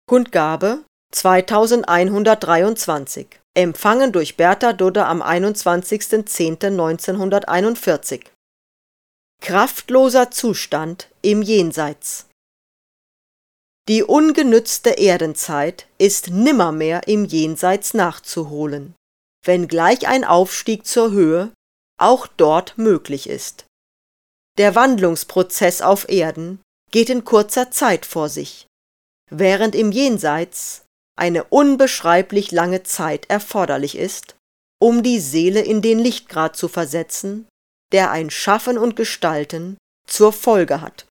Kundgabe 2123. Empfangen durch Bertha Dudde am 21.10.1941. Kraftloser Zustand im Jenseits. Die ungenützte Erdenzeit ist nimmermehr im Jenseits nachzuholen, wenngleich ein Aufstieg zur Höhe auch dort möglich ist. Der Wandlungsprozess auf Erden geht in kurzer Zeit vor sich, während im Jenseits eine unbeschreiblich lange Zeit erforderlich ist, um die Seele in den Lichtgrad zu versetzen, der ein Schaffen und Gestalten zur Folge hat.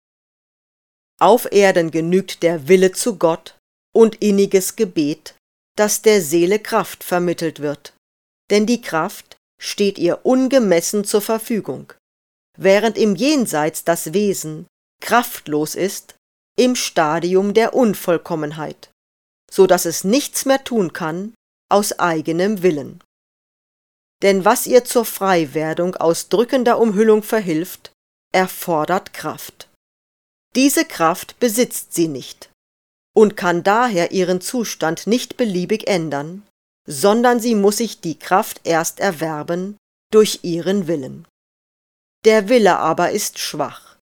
Auf Erden genügt der Wille zu Gott und inniges Gebet, dass der Seele Kraft vermittelt wird, denn die Kraft steht ihr ungemessen zur Verfügung, während im Jenseits das Wesen kraftlos ist im Stadium der Unvollkommenheit, so dass es nichts mehr tun kann aus eigenem Willen. Denn was ihr zur Freiwerdung aus drückender Umhüllung verhilft, erfordert Kraft. Diese Kraft besitzt sie nicht und kann daher ihren Zustand nicht beliebig ändern, sondern sie muss sich die Kraft erst erwerben durch ihren Willen. Der Wille aber ist schwach,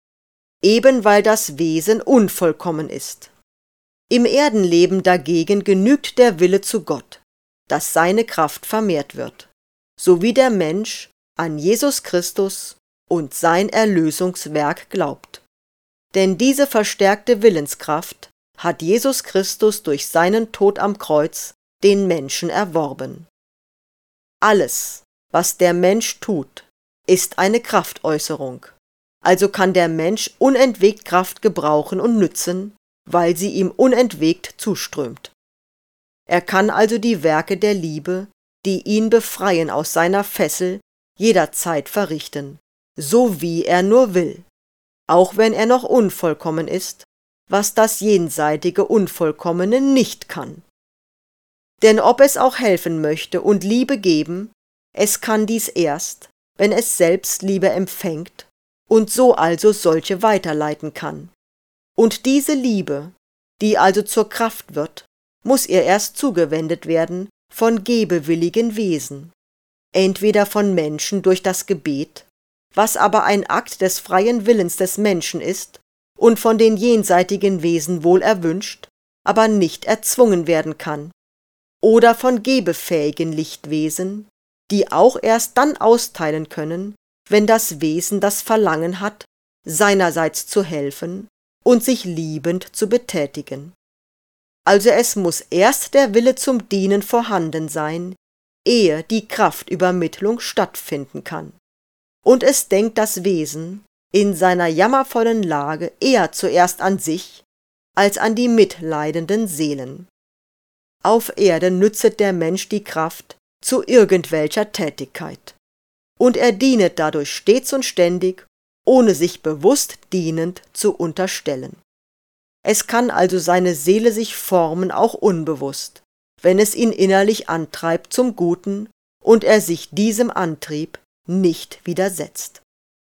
eben weil das Wesen unvollkommen ist. Im Erdenleben dagegen genügt der Wille zu Gott, dass seine Kraft vermehrt wird, so wie der Mensch an Jesus Christus und sein Erlösungswerk glaubt. Denn diese verstärkte Willenskraft hat Jesus Christus durch seinen Tod am Kreuz den Menschen erworben. Alles, was der Mensch tut, ist eine Kraftäußerung. Also kann der Mensch unentwegt Kraft gebrauchen und nützen, weil sie ihm unentwegt zuströmt. Er kann also die Werke der Liebe, die ihn befreien aus seiner Fessel, jederzeit verrichten, so wie er nur will, auch wenn er noch unvollkommen ist, was das jenseitige Unvollkommene nicht kann. Denn ob es auch helfen möchte und Liebe geben, es kann dies erst, wenn es selbst Liebe empfängt und so also solche weiterleiten kann. Und diese Liebe, die also zur Kraft wird, muss ihr erst zugewendet werden von gebewilligen Wesen, entweder von Menschen durch das Gebet, was aber ein Akt des freien Willens des Menschen ist und von den jenseitigen Wesen wohl erwünscht, aber nicht erzwungen werden kann, oder von gebefähigen Lichtwesen, die auch erst dann austeilen können, wenn das Wesen das Verlangen hat, seinerseits zu helfen und sich liebend zu betätigen. Also es muss erst der Wille zum Dienen vorhanden sein, ehe die Kraftübermittlung stattfinden kann. Und es denkt das Wesen in seiner jammervollen Lage eher zuerst an sich als an die mitleidenden Seelen. Auf Erden nützet der Mensch die Kraft zu irgendwelcher Tätigkeit, und er dienet dadurch stets und ständig, ohne sich bewusst dienend zu unterstellen. Es kann also seine Seele sich formen, auch unbewusst, wenn es ihn innerlich antreibt zum Guten und er sich diesem Antrieb nicht widersetzt.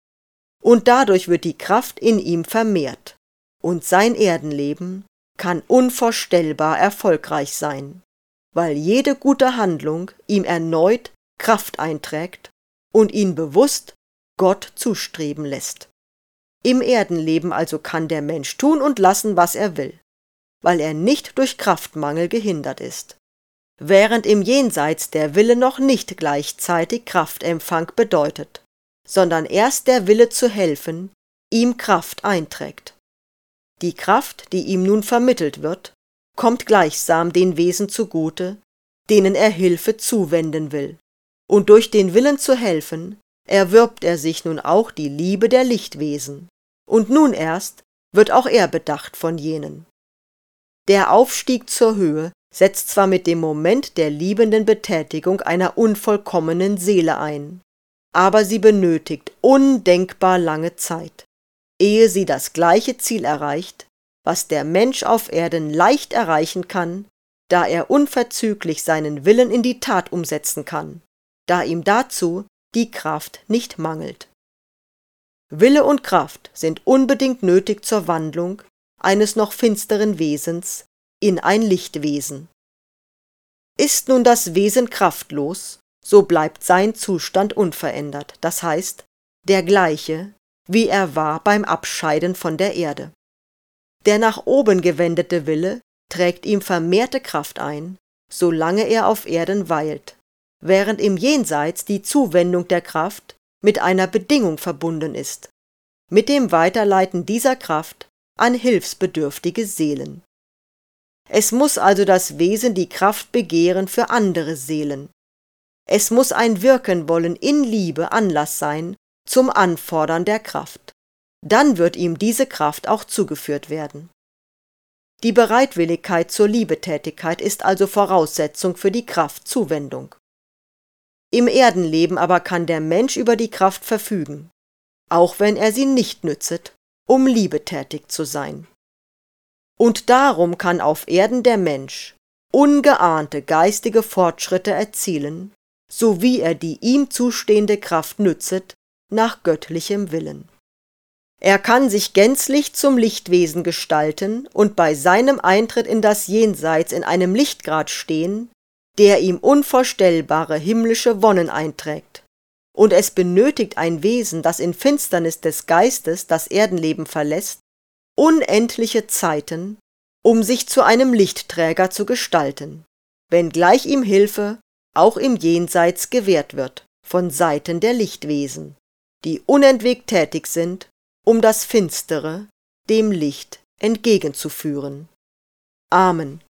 Und dadurch wird die Kraft in ihm vermehrt, und sein Erdenleben kann unvorstellbar erfolgreich sein, weil jede gute Handlung ihm erneut Kraft einträgt und ihn bewusst Gott zustreben lässt. Im Erdenleben also kann der Mensch tun und lassen, was er will, weil er nicht durch Kraftmangel gehindert ist, während im Jenseits der Wille noch nicht gleichzeitig Kraftempfang bedeutet, sondern erst der Wille zu helfen ihm Kraft einträgt. Die Kraft, die ihm nun vermittelt wird, kommt gleichsam den Wesen zugute, denen er Hilfe zuwenden will, und durch den Willen zu helfen, erwirbt er sich nun auch die Liebe der Lichtwesen, und nun erst wird auch er bedacht von jenen. Der Aufstieg zur Höhe setzt zwar mit dem Moment der liebenden Betätigung einer unvollkommenen Seele ein, aber sie benötigt undenkbar lange Zeit, ehe sie das gleiche Ziel erreicht, was der Mensch auf Erden leicht erreichen kann, da er unverzüglich seinen Willen in die Tat umsetzen kann, da ihm dazu die Kraft nicht mangelt. Wille und Kraft sind unbedingt nötig zur Wandlung eines noch finsteren Wesens in ein Lichtwesen. Ist nun das Wesen kraftlos, so bleibt sein Zustand unverändert, das heißt, der gleiche, wie er war beim Abscheiden von der Erde. Der nach oben gewendete Wille trägt ihm vermehrte Kraft ein, solange er auf Erden weilt, während im Jenseits die Zuwendung der Kraft mit einer Bedingung verbunden ist, mit dem Weiterleiten dieser Kraft an hilfsbedürftige Seelen. Es muss also das Wesen die Kraft begehren für andere Seelen. Es muss ein Wirkenwollen in Liebe Anlass sein zum Anfordern der Kraft. Dann wird ihm diese Kraft auch zugeführt werden. Die Bereitwilligkeit zur Liebetätigkeit ist also Voraussetzung für die Kraftzuwendung. Im Erdenleben aber kann der Mensch über die Kraft verfügen, auch wenn er sie nicht nützet, um liebetätig zu sein. Und darum kann auf Erden der Mensch ungeahnte geistige Fortschritte erzielen, sowie er die ihm zustehende Kraft nützet, nach göttlichem Willen. Er kann sich gänzlich zum Lichtwesen gestalten und bei seinem Eintritt in das Jenseits in einem Lichtgrad stehen, der ihm unvorstellbare himmlische Wonnen einträgt. Und es benötigt ein Wesen, das in Finsternis des Geistes das Erdenleben verlässt, unendliche Zeiten, um sich zu einem Lichtträger zu gestalten, wenngleich ihm Hilfe auch im Jenseits gewährt wird von Seiten der Lichtwesen, die unentwegt tätig sind, um das Finstere dem Licht entgegenzuführen. Amen.